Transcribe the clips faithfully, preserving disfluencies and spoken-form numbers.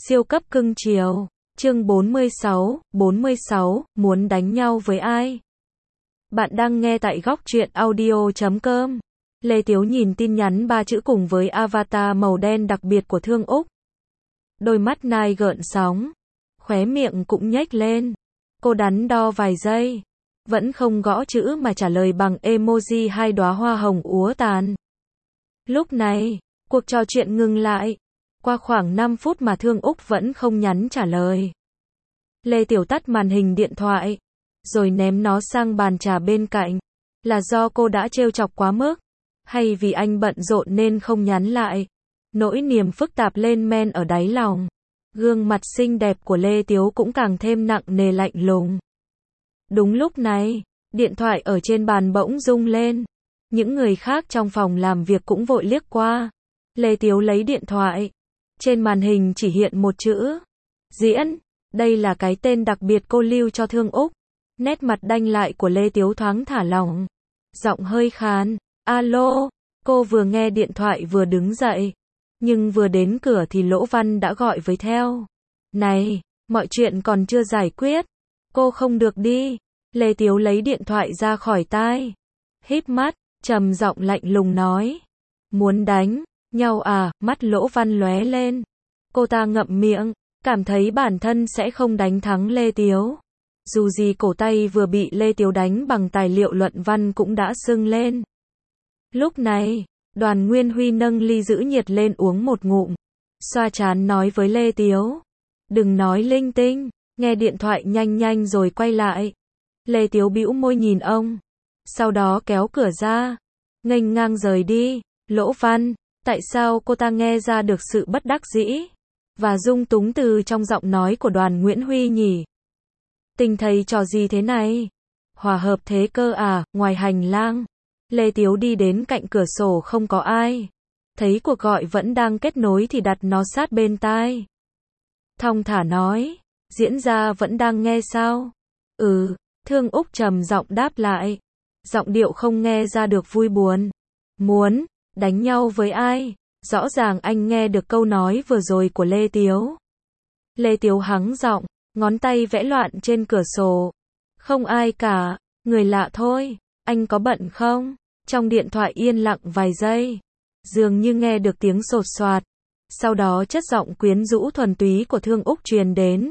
Siêu cấp cưng chiều. Chương bốn mươi sáu, bốn mươi sáu, muốn đánh nhau với ai? Bạn đang nghe tại góc truyện audio chấm com. Lê Tiếu nhìn tin nhắn ba chữ cùng với avatar màu đen đặc biệt của Thương Úc. Đôi mắt nai gợn sóng. Khóe miệng cũng nhếch lên. Cô đắn đo vài giây. Vẫn không gõ chữ mà trả lời bằng emoji hai đóa hoa hồng úa tàn. Lúc này, cuộc trò chuyện ngừng lại. Qua khoảng năm phút mà Thương Úc vẫn không nhắn trả lời. Lê Tiểu tắt màn hình điện thoại, rồi ném nó sang bàn trà bên cạnh. Là do cô đã trêu chọc quá mức, hay vì anh bận rộn nên không nhắn lại? Nỗi niềm phức tạp lên men ở đáy lòng. Gương mặt xinh đẹp của Lê Tiếu cũng càng thêm nặng nề lạnh lùng. Đúng lúc này, điện thoại ở trên bàn bỗng rung lên. Những người khác trong phòng làm việc cũng vội liếc qua. Lê Tiếu lấy điện thoại. Trên màn hình chỉ hiện một chữ. Diễn. Đây là cái tên đặc biệt cô lưu cho Thương Úc. Nét mặt đanh lại của Lê Tiếu thoáng thả lỏng. Giọng hơi khàn. Alo. Cô vừa nghe điện thoại vừa đứng dậy. Nhưng vừa đến cửa thì Lỗ Văn đã gọi với theo. Này, mọi chuyện còn chưa giải quyết. Cô không được đi. Lê Tiếu lấy điện thoại ra khỏi tai. Híp mắt, trầm giọng lạnh lùng nói. Muốn đánh nhau à? Mắt Lỗ Văn lóe lên. Cô ta ngậm miệng, cảm thấy bản thân sẽ không đánh thắng Lê Tiếu. Dù gì cổ tay vừa bị Lê Tiếu đánh bằng tài liệu luận văn cũng đã sưng lên. Lúc này, Đoàn Nguyên Huy nâng ly giữ nhiệt lên uống một ngụm. Xoa trán nói với Lê Tiếu. Đừng nói linh tinh. Nghe điện thoại nhanh nhanh rồi quay lại. Lê Tiếu bĩu môi nhìn ông. Sau đó kéo cửa ra. Nghênh ngang rời đi. Lỗ Văn. Tại sao cô ta nghe ra được sự bất đắc dĩ và dung túng từ trong giọng nói của Đoàn Nguyễn Huy nhỉ? Tình thầy trò gì thế này? Hòa hợp thế cơ à? Ngoài hành lang, Lê Tiếu đi đến cạnh cửa sổ không có ai. Thấy cuộc gọi vẫn đang kết nối thì đặt nó sát bên tai. Thong thả nói, diễn ra vẫn đang nghe sao? Ừ, Thương Úc trầm giọng đáp lại. Giọng điệu không nghe ra được vui buồn. Muốn đánh nhau với ai? Rõ ràng anh nghe được câu nói vừa rồi của Lê Tiếu. Lê Tiếu hắng giọng, ngón tay vẽ loạn trên cửa sổ. Không ai cả, người lạ thôi. Anh có bận không? Trong điện thoại yên lặng vài giây. Dường như nghe được tiếng sột soạt. Sau đó chất giọng quyến rũ thuần túy của Thương Úc truyền đến.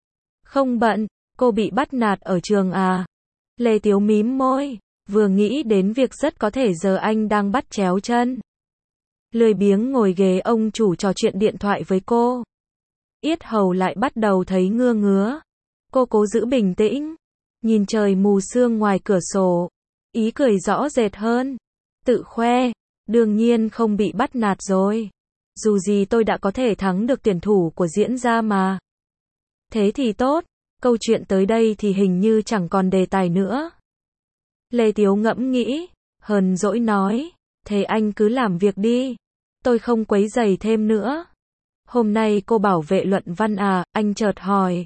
Không bận, cô bị bắt nạt ở trường à? Lê Tiếu mím môi. Vừa nghĩ đến việc rất có thể giờ anh đang bắt chéo chân. Lười biếng ngồi ghế ông chủ trò chuyện điện thoại với cô. Yết hầu lại bắt đầu thấy ngưa ngứa. Cô cố giữ bình tĩnh. Nhìn trời mù sương ngoài cửa sổ. Ý cười rõ rệt hơn. Tự khoe. Đương nhiên không bị bắt nạt rồi. Dù gì tôi đã có thể thắng được tuyển thủ của diễn ra mà. Thế thì tốt. Câu chuyện tới đây thì hình như chẳng còn đề tài nữa. Lê Tiếu ngẫm nghĩ, hờn dỗi nói, thế anh cứ làm việc đi, tôi không quấy rầy thêm nữa. Hôm nay cô bảo vệ luận văn à? Anh chợt hỏi.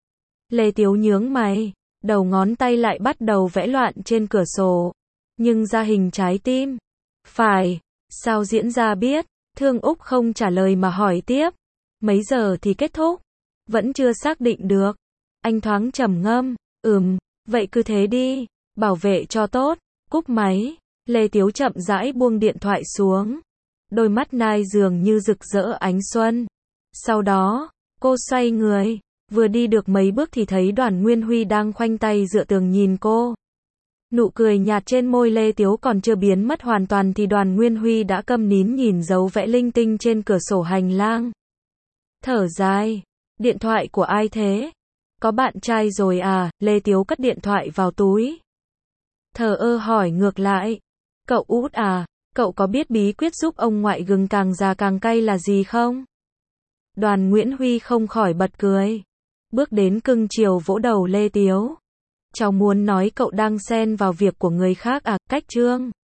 Lê Tiếu nhướng mày, đầu ngón tay lại bắt đầu vẽ loạn trên cửa sổ, nhưng ra hình trái tim. Phải, sao diễn ra biết? Thương Úc không trả lời mà hỏi tiếp. Mấy giờ thì kết thúc? Vẫn chưa xác định được. Anh thoáng trầm ngâm, ừm, vậy cứ thế đi. Bảo vệ cho tốt. Cúp máy. Lê Tiếu chậm rãi buông điện thoại xuống. Đôi mắt nai dường như rực rỡ ánh xuân. Sau đó, cô xoay người. Vừa đi được mấy bước thì thấy Đoàn Nguyên Huy đang khoanh tay dựa tường nhìn cô. Nụ cười nhạt trên môi Lê Tiếu còn chưa biến mất hoàn toàn thì Đoàn Nguyên Huy đã câm nín nhìn dấu vẽ linh tinh trên cửa sổ hành lang. Thở dài. Điện thoại của ai thế? Có bạn trai rồi à? Lê Tiếu cất điện thoại vào túi. Thờ ơ hỏi ngược lại. Cậu Út à, cậu có biết bí quyết giúp ông ngoại gừng càng già càng cay là gì không? Đoàn Nguyễn Huy không khỏi bật cười. Bước đến cưng chiều vỗ đầu Lê Tiếu. Cháu muốn nói cậu đang xen vào việc của người khác à? Cách Trương